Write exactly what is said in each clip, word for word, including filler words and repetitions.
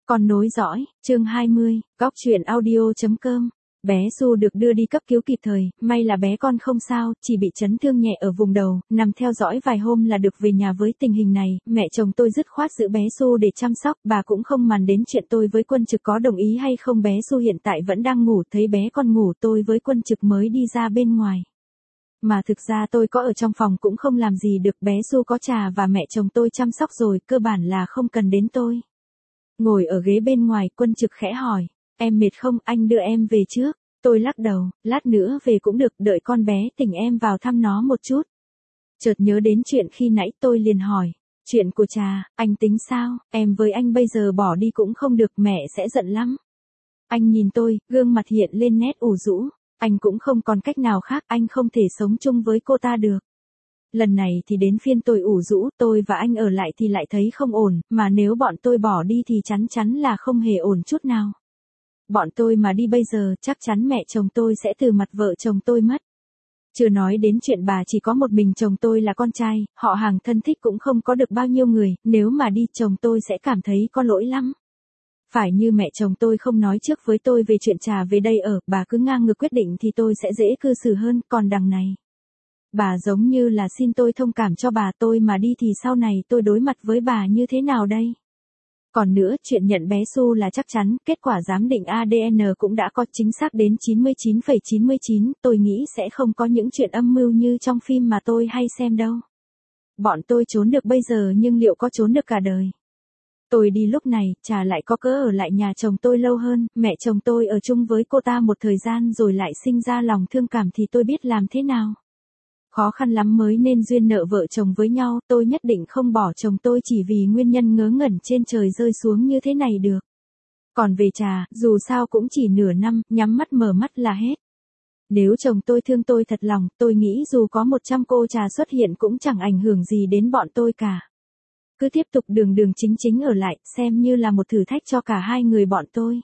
Con nối dõi, chương hai mươi, góc truyện audio.com. Bé Su được đưa đi cấp cứu kịp thời, may là bé con không sao, chỉ bị chấn thương nhẹ ở vùng đầu, nằm theo dõi vài hôm là được về nhà. Với tình hình này, mẹ chồng tôi dứt khoát giữ bé Su để chăm sóc, bà cũng không màng đến chuyện tôi với Quân Trực có đồng ý hay không. Bé Su hiện tại vẫn đang ngủ, thấy bé con ngủ tôi với Quân Trực mới đi ra bên ngoài. Mà thực ra tôi có ở trong phòng cũng không làm gì được, bé Su có Trà và mẹ chồng tôi chăm sóc rồi, cơ bản là không cần đến tôi. Ngồi ở ghế bên ngoài, Quân Trực khẽ hỏi, em mệt không, anh đưa em về trước. Tôi lắc đầu, lát nữa về cũng được, đợi con bé tỉnh em vào thăm nó một chút. Chợt nhớ đến chuyện khi nãy tôi liền hỏi, chuyện của Trà, anh tính sao, em với anh bây giờ bỏ đi cũng không được, mẹ sẽ giận lắm. Anh nhìn tôi, gương mặt hiện lên nét ủ rũ, anh cũng không còn cách nào khác, anh không thể sống chung với cô ta được. Lần này thì đến phiên tôi ủ rũ, tôi và anh ở lại thì lại thấy không ổn, mà nếu bọn tôi bỏ đi thì chắn chắn là không hề ổn chút nào. Bọn tôi mà đi bây giờ, chắc chắn mẹ chồng tôi sẽ từ mặt vợ chồng tôi mất. Chưa nói đến chuyện bà chỉ có một mình chồng tôi là con trai, họ hàng thân thích cũng không có được bao nhiêu người, nếu mà đi chồng tôi sẽ cảm thấy có lỗi lắm. Phải như mẹ chồng tôi không nói trước với tôi về chuyện Trà về đây ở, bà cứ ngang ngược quyết định thì tôi sẽ dễ cư xử hơn, còn đằng này. Bà giống như là xin tôi thông cảm cho bà, tôi mà đi thì sau này tôi đối mặt với bà như thế nào đây? Còn nữa, chuyện nhận bé Su là chắc chắn, kết quả giám định a đê en cũng đã có chính xác đến chín mươi chín phẩy chín mươi chín, tôi nghĩ sẽ không có những chuyện âm mưu như trong phim mà tôi hay xem đâu. Bọn tôi trốn được bây giờ nhưng liệu có trốn được cả đời? Tôi đi lúc này, Trà lại có cớ ở lại nhà chồng tôi lâu hơn, mẹ chồng tôi ở chung với cô ta một thời gian rồi lại sinh ra lòng thương cảm thì tôi biết làm thế nào. Khó khăn lắm mới nên duyên nợ vợ chồng với nhau, tôi nhất định không bỏ chồng tôi chỉ vì nguyên nhân ngớ ngẩn trên trời rơi xuống như thế này được. Còn về Trà, dù sao cũng chỉ nửa năm, nhắm mắt mở mắt là hết. Nếu chồng tôi thương tôi thật lòng, tôi nghĩ dù có một trăm cô Trà xuất hiện cũng chẳng ảnh hưởng gì đến bọn tôi cả. Cứ tiếp tục đường đường chính chính ở lại, xem như là một thử thách cho cả hai người bọn tôi.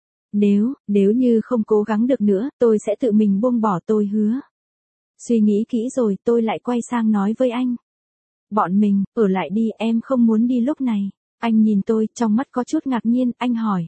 Nếu, nếu như không cố gắng được nữa, tôi sẽ tự mình buông bỏ, tôi hứa. Suy nghĩ kỹ rồi, tôi lại quay sang nói với anh. Bọn mình, ở lại đi, em không muốn đi lúc này. Anh nhìn tôi, trong mắt có chút ngạc nhiên, anh hỏi.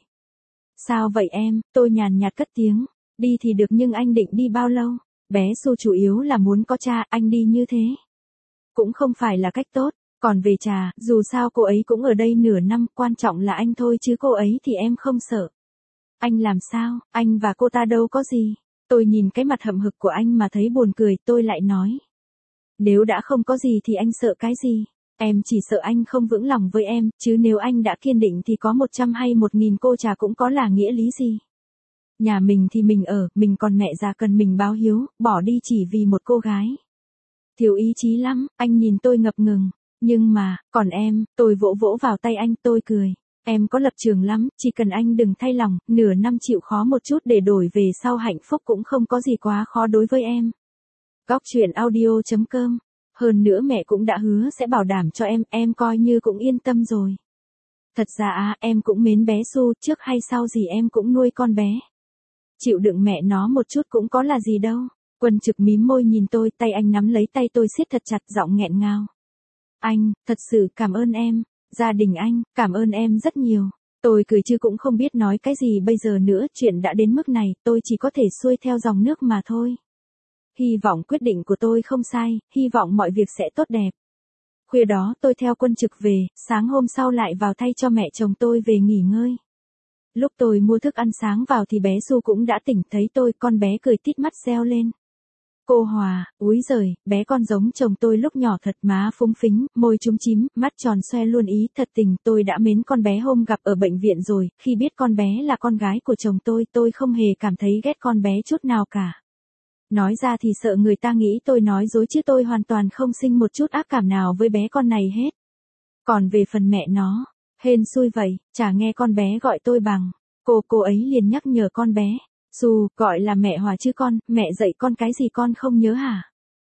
Sao vậy em, tôi nhàn nhạt cất tiếng. Đi thì được nhưng anh định đi bao lâu? Bé Su chủ yếu là muốn có cha, anh đi như thế. Cũng không phải là cách tốt. Còn về Trà, dù sao cô ấy cũng ở đây nửa năm, quan trọng là anh thôi chứ cô ấy thì em không sợ. Anh làm sao, anh và cô ta đâu có gì. Tôi nhìn cái mặt hậm hực của anh mà thấy buồn cười, tôi lại nói. Nếu đã không có gì thì anh sợ cái gì? Em chỉ sợ anh không vững lòng với em, chứ nếu anh đã kiên định thì có một trăm hay một nghìn cô Trà cũng có là nghĩa lý gì. Nhà mình thì mình ở, mình còn mẹ già cần mình báo hiếu, bỏ đi chỉ vì một cô gái. Thiếu ý chí lắm, anh nhìn tôi ngập ngừng. Nhưng mà, còn em, tôi vỗ vỗ vào tay anh, tôi cười. Em có lập trường lắm, chỉ cần anh đừng thay lòng, nửa năm chịu khó một chút để đổi về sau hạnh phúc cũng không có gì quá khó đối với em. Góc truyện audio.com. Hơn nữa mẹ cũng đã hứa sẽ bảo đảm cho em, em coi như cũng yên tâm rồi. Thật ra à, em cũng mến bé Su, trước hay sau gì em cũng nuôi con bé. Chịu đựng mẹ nó một chút cũng có là gì đâu. Quân Trực mím môi nhìn tôi, tay anh nắm lấy tay tôi siết thật chặt, giọng nghẹn ngào. Anh, thật sự cảm ơn em. Gia đình anh, cảm ơn em rất nhiều. Tôi cười chứ cũng không biết nói cái gì bây giờ nữa, chuyện đã đến mức này, tôi chỉ có thể xuôi theo dòng nước mà thôi. Hy vọng quyết định của tôi không sai, hy vọng mọi việc sẽ tốt đẹp. Khuya đó tôi theo Quân Trực về, sáng hôm sau lại vào thay cho mẹ chồng tôi về nghỉ ngơi. Lúc tôi mua thức ăn sáng vào thì bé Su cũng đã tỉnh, thấy tôi, con bé cười tít mắt reo lên. Cô Hòa, úi giời, bé con giống chồng tôi lúc nhỏ thật, má phúng phính, môi chúm chím, mắt tròn xoe luôn ý, thật tình, tôi đã mến con bé hôm gặp ở bệnh viện rồi, khi biết con bé là con gái của chồng tôi, tôi không hề cảm thấy ghét con bé chút nào cả. Nói ra thì sợ người ta nghĩ tôi nói dối chứ tôi hoàn toàn không sinh một chút ác cảm nào với bé con này hết. Còn về phần mẹ nó, hên xui vậy, chả nghe con bé gọi tôi bằng, cô cô ấy liền nhắc nhở con bé. Su, gọi là mẹ Hòa chứ con, mẹ dạy con cái gì con không nhớ hả?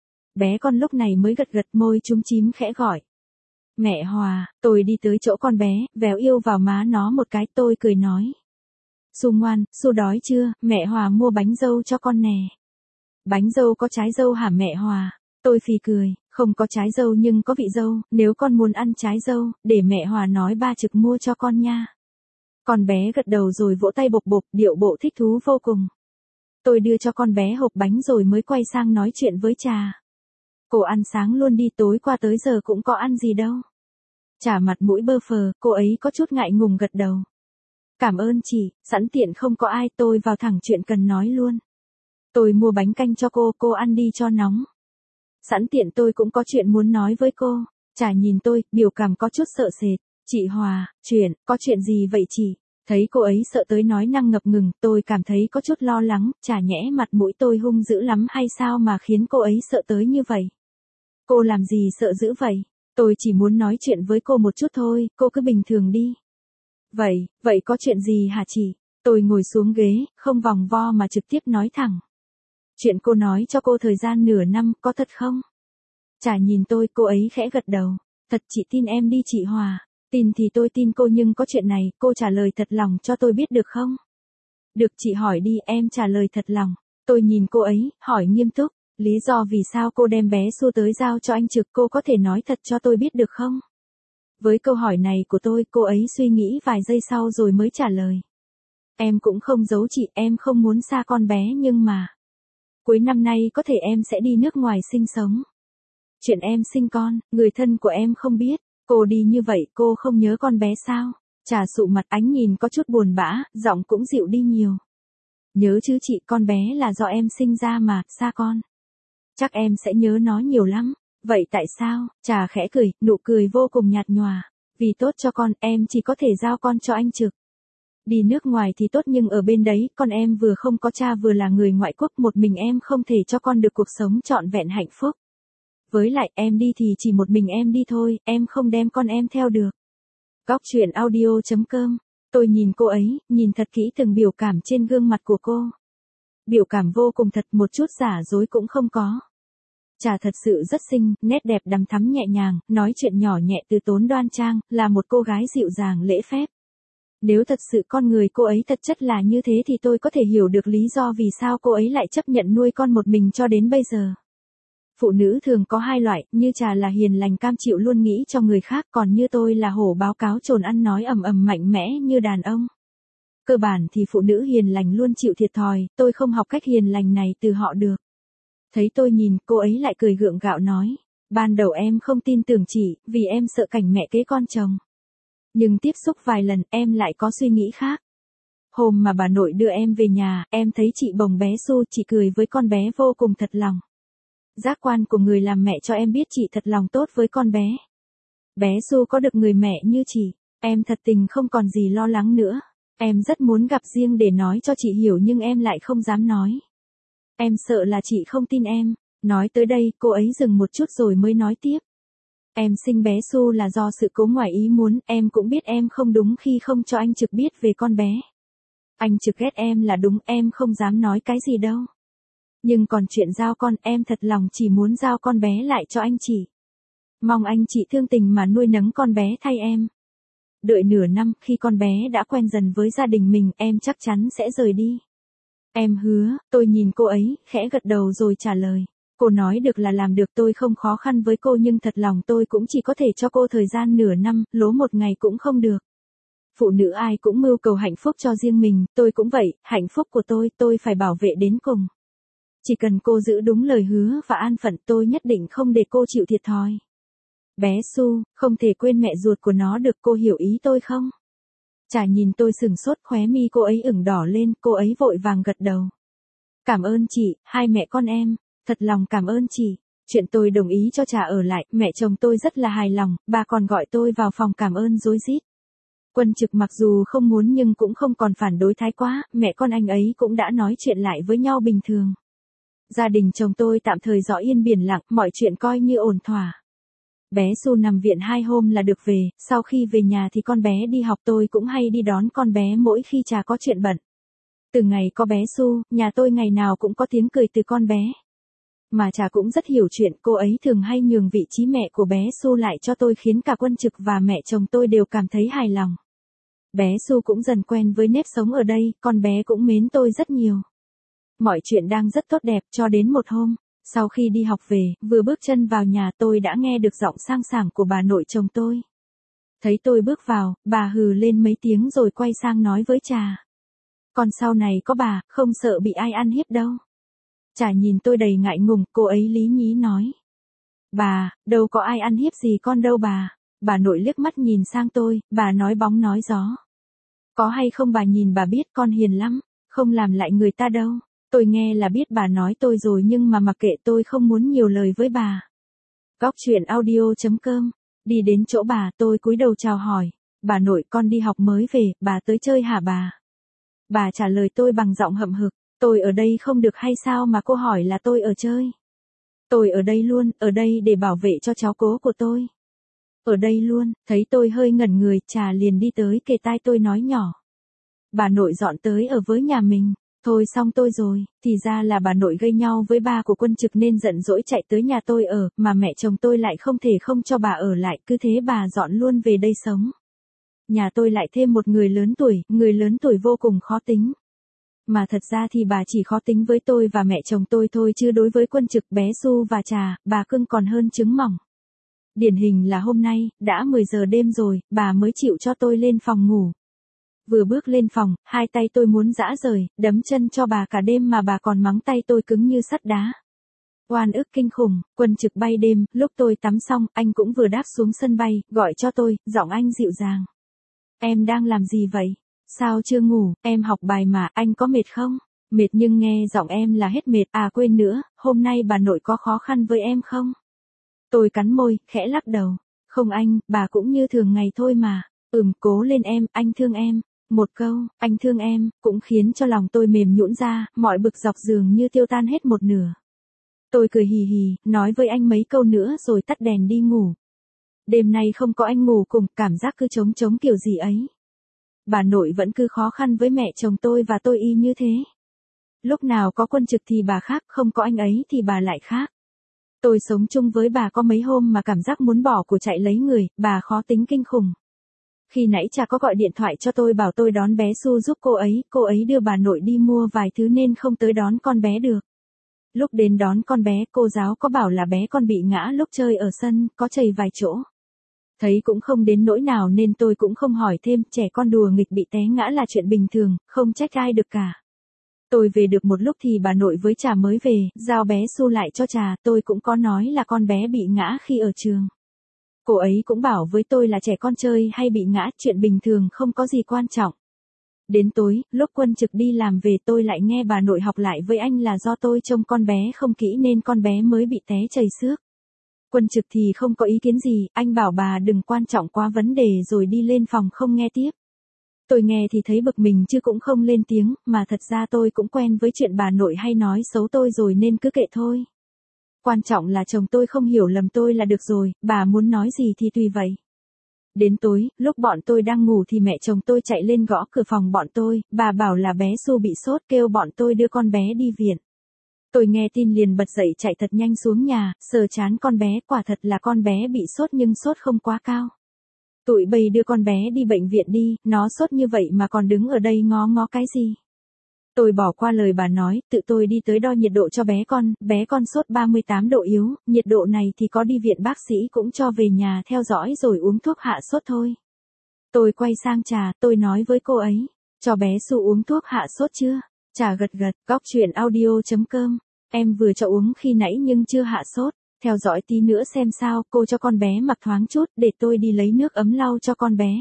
Bé con lúc này mới gật gật môi chúm chím khẽ gọi. Mẹ Hòa, tôi đi tới chỗ con bé, véo yêu vào má nó một cái, tôi cười nói. Su ngoan, Su đói chưa, mẹ Hòa mua bánh dâu cho con nè. Bánh dâu có trái dâu hả mẹ Hòa? Tôi phì cười, không có trái dâu nhưng có vị dâu, nếu con muốn ăn trái dâu, để mẹ Hòa nói ba Trực mua cho con nha. Con bé gật đầu rồi vỗ tay bộp bộp, điệu bộ thích thú vô cùng. Tôi đưa cho con bé hộp bánh rồi mới quay sang nói chuyện với Trà. Cô ăn sáng luôn đi, tối qua tới giờ cũng có ăn gì đâu. Trà mặt mũi bơ phờ, cô ấy có chút ngại ngùng gật đầu. Cảm ơn chị, sẵn tiện không có ai, tôi vào thẳng chuyện cần nói luôn. Tôi mua bánh canh cho cô, cô ăn đi cho nóng. Sẵn tiện tôi cũng có chuyện muốn nói với cô. Trà nhìn tôi, biểu cảm có chút sợ sệt. Chị Hòa, chuyện, có chuyện gì vậy chị? Thấy cô ấy sợ tới nói năng ngập ngừng, tôi cảm thấy có chút lo lắng. Chả nhẽ mặt mũi tôi hung dữ lắm hay sao mà khiến cô ấy sợ tới như vậy? Cô làm gì sợ dữ vậy? Tôi chỉ muốn nói chuyện với cô một chút thôi, cô cứ bình thường đi. Vậy, vậy có chuyện gì hả chị? Tôi ngồi xuống ghế, không vòng vo mà trực tiếp nói thẳng. Chuyện cô nói cho cô thời gian nửa năm, có thật không? Chả nhìn tôi, cô ấy khẽ gật đầu. Thật, chị tin em đi chị Hòa. Tin thì tôi tin cô, nhưng có chuyện này, cô trả lời thật lòng cho tôi biết được không? Được, chị hỏi đi, em trả lời thật lòng. Tôi nhìn cô ấy, hỏi nghiêm túc. Lý do vì sao cô đem bé Su tới giao cho anh Trực, cô có thể nói thật cho tôi biết được không? Với câu hỏi này của tôi, cô ấy suy nghĩ vài giây sau rồi mới trả lời. Em cũng không giấu chị, em không muốn xa con bé, nhưng mà cuối năm nay có thể em sẽ đi nước ngoài sinh sống. Chuyện em sinh con, người thân của em không biết. Cô đi như vậy, cô không nhớ con bé sao? Trà sụ mặt, ánh nhìn có chút buồn bã, giọng cũng dịu đi nhiều. Nhớ chứ chị, con bé là do em sinh ra mà, xa con. Chắc em sẽ nhớ nó nhiều lắm. Vậy tại sao? Trà khẽ cười, nụ cười vô cùng nhạt nhòa. Vì tốt cho con, em chỉ có thể giao con cho anh Trực. Đi nước ngoài thì tốt, nhưng ở bên đấy, con em vừa không có cha vừa là người ngoại quốc, một mình em không thể cho con được cuộc sống trọn vẹn hạnh phúc. Với lại, em đi thì chỉ một mình em đi thôi, em không đem con em theo được. Góc truyện audio chấm com. Tôi nhìn cô ấy, nhìn thật kỹ từng biểu cảm trên gương mặt của cô. Biểu cảm vô cùng thật, một chút giả dối cũng không có. Trà thật sự rất xinh, nét đẹp đằm thắm nhẹ nhàng, nói chuyện nhỏ nhẹ từ tốn đoan trang, là một cô gái dịu dàng lễ phép. Nếu thật sự con người cô ấy thật chất là như thế thì tôi có thể hiểu được lý do vì sao cô ấy lại chấp nhận nuôi con một mình cho đến bây giờ. Phụ nữ thường có hai loại, như Trà là hiền lành cam chịu luôn nghĩ cho người khác, còn như tôi là hổ báo cáo trồn ăn nói ầm ầm mạnh mẽ như đàn ông. Cơ bản thì phụ nữ hiền lành luôn chịu thiệt thòi, tôi không học cách hiền lành này từ họ được. Thấy tôi nhìn, cô ấy lại cười gượng gạo nói. Ban đầu em không tin tưởng chị, vì em sợ cảnh mẹ kế con chồng. Nhưng tiếp xúc vài lần, em lại có suy nghĩ khác. Hôm mà bà nội đưa em về nhà, em thấy chị bồng bé Su, chị cười với con bé vô cùng thật lòng. Giác quan của người làm mẹ cho em biết chị thật lòng tốt với con bé. Bé Su có được người mẹ như chị, em thật tình không còn gì lo lắng nữa. Em rất muốn gặp riêng để nói cho chị hiểu, nhưng em lại không dám nói. Em sợ là chị không tin em. Nói tới đây, cô ấy dừng một chút rồi mới nói tiếp. Em sinh bé Su là do sự cố ngoài ý muốn, em cũng biết em không đúng khi không cho anh Trực biết về con bé. Anh Trực ghét em là đúng, em không dám nói cái gì đâu. Nhưng còn chuyện giao con, em thật lòng chỉ muốn giao con bé lại cho anh chị. Mong anh chị thương tình mà nuôi nấng con bé thay em. Đợi nửa năm, khi con bé đã quen dần với gia đình mình, em chắc chắn sẽ rời đi. Em hứa. Tôi nhìn cô ấy, khẽ gật đầu rồi trả lời. Cô nói được là làm được, tôi không khó khăn với cô, nhưng thật lòng tôi cũng chỉ có thể cho cô thời gian nửa năm, lố một ngày cũng không được. Phụ nữ ai cũng mưu cầu hạnh phúc cho riêng mình, tôi cũng vậy, hạnh phúc của tôi, tôi phải bảo vệ đến cùng. Chỉ cần cô giữ đúng lời hứa và an phận, tôi nhất định không để cô chịu thiệt thòi. Bé Su, không thể quên mẹ ruột của nó được, cô hiểu ý tôi không? Trà nhìn tôi sừng sốt, khóe mi cô ấy ửng đỏ lên, cô ấy vội vàng gật đầu. Cảm ơn chị, hai mẹ con em, thật lòng cảm ơn chị. Chuyện tôi đồng ý cho Trà ở lại, mẹ chồng tôi rất là hài lòng, bà còn gọi tôi vào phòng cảm ơn rối rít. Quân Trực mặc dù không muốn nhưng cũng không còn phản đối thái quá, mẹ con anh ấy cũng đã nói chuyện lại với nhau bình thường. Gia đình chồng tôi tạm thời rõ yên biển lặng, mọi chuyện coi như ổn thỏa. Bé Su nằm viện hai hôm là được về, sau khi về nhà thì con bé đi học, tôi cũng hay đi đón con bé mỗi khi Trà có chuyện bận. Từ ngày có bé Su, nhà tôi ngày nào cũng có tiếng cười từ con bé. Mà Trà cũng rất hiểu chuyện, cô ấy thường hay nhường vị trí mẹ của bé Su lại cho tôi, khiến cả Quân Trực và mẹ chồng tôi đều cảm thấy hài lòng. Bé Su cũng dần quen với nếp sống ở đây, con bé cũng mến tôi rất nhiều. Mọi chuyện đang rất tốt đẹp cho đến một hôm, sau khi đi học về, vừa bước chân vào nhà tôi đã nghe được giọng sang sảng của bà nội chồng tôi. Thấy tôi bước vào, bà hừ lên mấy tiếng rồi quay sang nói với Trà. Con sau này có bà, không sợ bị ai ăn hiếp đâu. Trà nhìn tôi đầy ngại ngùng, cô ấy lý nhí nói. Bà, đâu có ai ăn hiếp gì con đâu bà. Bà nội liếc mắt nhìn sang tôi, bà nói bóng nói gió. Có hay không bà nhìn bà biết con hiền lắm, không làm lại người ta đâu. Tôi nghe là biết bà nói tôi rồi nhưng mà mặc kệ, tôi không muốn nhiều lời với bà. Góc chuyện audio chấm com. Đi đến chỗ bà, tôi cúi đầu chào hỏi. Bà nội, con đi học mới về, bà tới chơi hả bà? Bà trả lời tôi bằng giọng hậm hực. Tôi ở đây không được hay sao mà cô hỏi là tôi ở chơi? Tôi ở đây luôn, ở đây để bảo vệ cho cháu cố của tôi. Ở đây luôn. Thấy tôi hơi ngẩn người, Trà liền đi tới kề tai tôi nói nhỏ. Bà nội dọn tới ở với nhà mình. Thôi xong tôi rồi, thì ra là bà nội gây nhau với ba của Quân Trực nên giận dỗi chạy tới nhà tôi ở, mà mẹ chồng tôi lại không thể không cho bà ở lại, cứ thế bà dọn luôn về đây sống. Nhà tôi lại thêm một người lớn tuổi, người lớn tuổi vô cùng khó tính. Mà thật ra thì bà chỉ khó tính với tôi và mẹ chồng tôi thôi, chứ đối với Quân Trực, bé Su và Trà, bà cưng còn hơn trứng mỏng. Điển hình là hôm nay, đã mười giờ đêm rồi, bà mới chịu cho tôi lên phòng ngủ. Vừa bước lên phòng, hai tay tôi muốn giã rời, đấm chân cho bà cả đêm mà bà còn mắng tay tôi cứng như sắt đá. Oan ức kinh khủng. Quân Trực bay đêm, lúc tôi tắm xong, anh cũng vừa đáp xuống sân bay, gọi cho tôi, giọng anh dịu dàng. Em đang làm gì vậy? Sao chưa ngủ? Em học bài mà, anh có mệt không? Mệt, nhưng nghe giọng em là hết mệt. À quên nữa, hôm nay bà nội có khó khăn với em không? Tôi cắn môi, khẽ lắc đầu. Không anh, bà cũng như thường ngày thôi mà. Ừm, cố lên em, anh thương em. Một câu, anh thương em, cũng khiến cho lòng tôi mềm nhũn ra, mọi bực dọc dường như tiêu tan hết một nửa. Tôi cười hì hì, nói với anh mấy câu nữa rồi tắt đèn đi ngủ. Đêm nay không có anh ngủ cùng, cảm giác cứ trống trống kiểu gì ấy. Bà nội vẫn cứ khó khăn với mẹ chồng tôi và tôi y như thế. Lúc nào có Quân Trực thì bà khác, không có anh ấy thì bà lại khác. Tôi sống chung với bà có mấy hôm mà cảm giác muốn bỏ của chạy lấy người, bà khó tính kinh khủng. Khi nãy Trà có gọi điện thoại cho tôi bảo tôi đón bé Su giúp cô ấy, cô ấy đưa bà nội đi mua vài thứ nên không tới đón con bé được. Lúc đến đón con bé, cô giáo có bảo là bé con bị ngã lúc chơi ở sân, có chảy vài chỗ. Thấy cũng không đến nỗi nào nên tôi cũng không hỏi thêm, trẻ con đùa nghịch bị té ngã là chuyện bình thường, không trách ai được cả. Tôi về được một lúc thì bà nội với Trà mới về, giao bé Su lại cho Trà, tôi cũng có nói là con bé bị ngã khi ở trường. Cô ấy cũng bảo với tôi là trẻ con chơi hay bị ngã, chuyện bình thường không có gì quan trọng. Đến tối, lúc Quân Trực đi làm về tôi lại nghe bà nội học lại với anh là do tôi trông con bé không kỹ nên con bé mới bị té chảy xước. Quân Trực thì không có ý kiến gì, anh bảo bà đừng quan trọng quá vấn đề rồi đi lên phòng không nghe tiếp. Tôi nghe thì thấy bực mình chứ cũng không lên tiếng, mà thật ra tôi cũng quen với chuyện bà nội hay nói xấu tôi rồi nên cứ kệ thôi. Quan trọng là chồng tôi không hiểu lầm tôi là được rồi, bà muốn nói gì thì tùy vậy. Đến tối, lúc bọn tôi đang ngủ thì mẹ chồng tôi chạy lên gõ cửa phòng bọn tôi, bà bảo là bé Su bị sốt, kêu bọn tôi đưa con bé đi viện. Tôi nghe tin liền bật dậy chạy thật nhanh xuống nhà, sờ trán con bé, quả thật là con bé bị sốt nhưng sốt không quá cao. Tụi bây đưa con bé đi bệnh viện đi, nó sốt như vậy mà còn đứng ở đây ngó ngó cái gì. Tôi bỏ qua lời bà nói, tự tôi đi tới đo nhiệt độ cho bé con, bé con sốt ba mươi tám độ yếu, nhiệt độ này thì có đi viện bác sĩ cũng cho về nhà theo dõi rồi uống thuốc hạ sốt thôi. Tôi quay sang Trà, tôi nói với cô ấy, cho bé Su uống thuốc hạ sốt chưa? Trà gật gật, góc chuyện audio chấm com, em vừa cho uống khi nãy nhưng chưa hạ sốt, theo dõi tí nữa xem sao, cô cho con bé mặc thoáng chút để tôi đi lấy nước ấm lau cho con bé.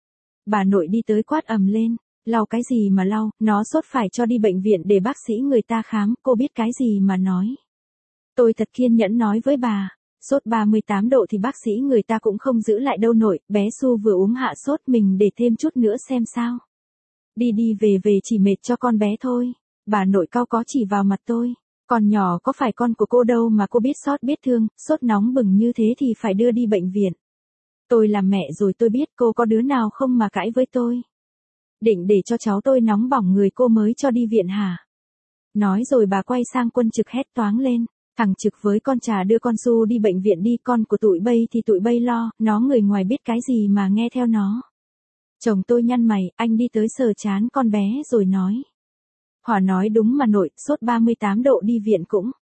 Bà nội đi tới quát ầm lên. Lau cái gì mà lau, nó sốt phải cho đi bệnh viện để bác sĩ người ta khám, cô biết cái gì mà nói. Tôi thật kiên nhẫn nói với bà, sốt ba mươi tám độ thì bác sĩ người ta cũng không giữ lại đâu nội, bé Su vừa uống hạ sốt mình để thêm chút nữa xem sao. Đi đi về về chỉ mệt cho con bé thôi, bà nội cau có chỉ vào mặt tôi, con nhỏ có phải con của cô đâu mà cô biết sót biết thương, sốt nóng bừng như thế thì phải đưa đi bệnh viện. Tôi làm mẹ rồi tôi biết cô có đứa nào không mà cãi với tôi. Định để cho cháu tôi nóng bỏng người cô mới cho đi viện hả? Nói rồi bà quay sang Quân Trực hét toáng lên. Thằng Trực với con Trà đưa con Su đi bệnh viện đi, con của tụi bây thì tụi bây lo, nó người ngoài biết cái gì mà nghe theo nó. Chồng tôi nhăn mày, anh đi tới sờ trán con bé rồi nói. Hòa nói đúng mà nội, sốt ba mươi tám độ đi viện cũng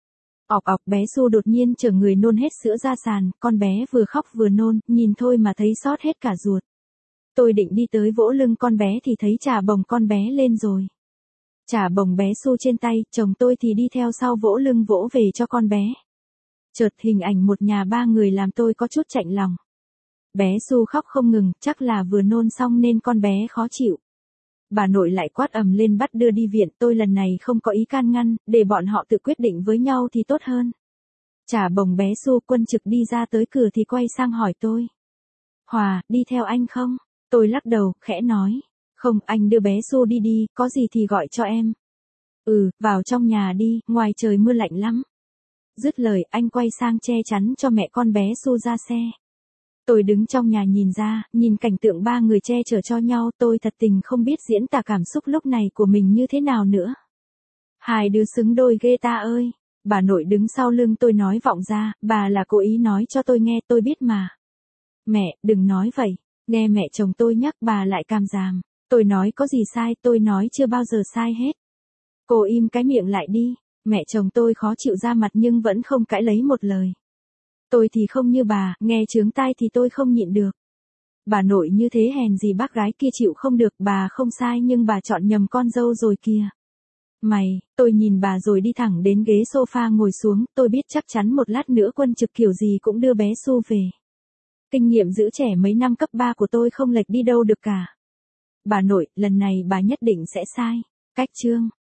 Ọc ọc, bé Su đột nhiên chở người nôn hết sữa ra sàn, con bé vừa khóc vừa nôn, nhìn thôi mà thấy xót hết cả ruột. Tôi định đi tới vỗ lưng con bé thì thấy chà bồng con bé lên rồi. Chà bồng bé Su trên tay, chồng tôi thì đi theo sau vỗ lưng vỗ về cho con bé. Chợt hình ảnh một nhà ba người làm tôi có chút chạnh lòng. Bé Su khóc không ngừng, chắc là vừa nôn xong nên con bé khó chịu. Bà nội lại quát ầm lên bắt đưa đi viện, tôi lần này không có ý can ngăn, để bọn họ tự quyết định với nhau thì tốt hơn. Chả bồng bé Su Quân Trực đi ra tới cửa thì quay sang hỏi tôi. Hòa, đi theo anh không? Tôi lắc đầu, khẽ nói. Không, anh đưa bé Su đi đi, có gì thì gọi cho em. Ừ, vào trong nhà đi, ngoài trời mưa lạnh lắm. Dứt lời, anh quay sang che chắn cho mẹ con bé Su ra xe. Tôi đứng trong nhà nhìn ra, nhìn cảnh tượng ba người che chở cho nhau, tôi thật tình không biết diễn tả cảm xúc lúc này của mình như thế nào nữa. Hai đứa xứng đôi ghê ta ơi. Bà nội đứng sau lưng tôi nói vọng ra, bà là cố ý nói cho tôi nghe, tôi biết mà. Mẹ, đừng nói vậy. Nghe mẹ chồng tôi nhắc bà lại càm ràm. Tôi nói có gì sai, tôi nói chưa bao giờ sai hết. Cô im cái miệng lại đi. Mẹ chồng tôi khó chịu ra mặt nhưng vẫn không cãi lấy một lời. Tôi thì không như bà, nghe chướng tai thì tôi không nhịn được. Bà nội như thế hèn gì bác gái kia chịu không được, bà không sai nhưng bà chọn nhầm con dâu rồi kìa. Mày, tôi nhìn bà rồi đi thẳng đến ghế sofa ngồi xuống, tôi biết chắc chắn một lát nữa Quân Trực kiểu gì cũng đưa bé Su về. Kinh nghiệm giữ trẻ mấy năm cấp ba của tôi không lệch đi đâu được cả. Bà nội, lần này bà nhất định sẽ sai. Cách chương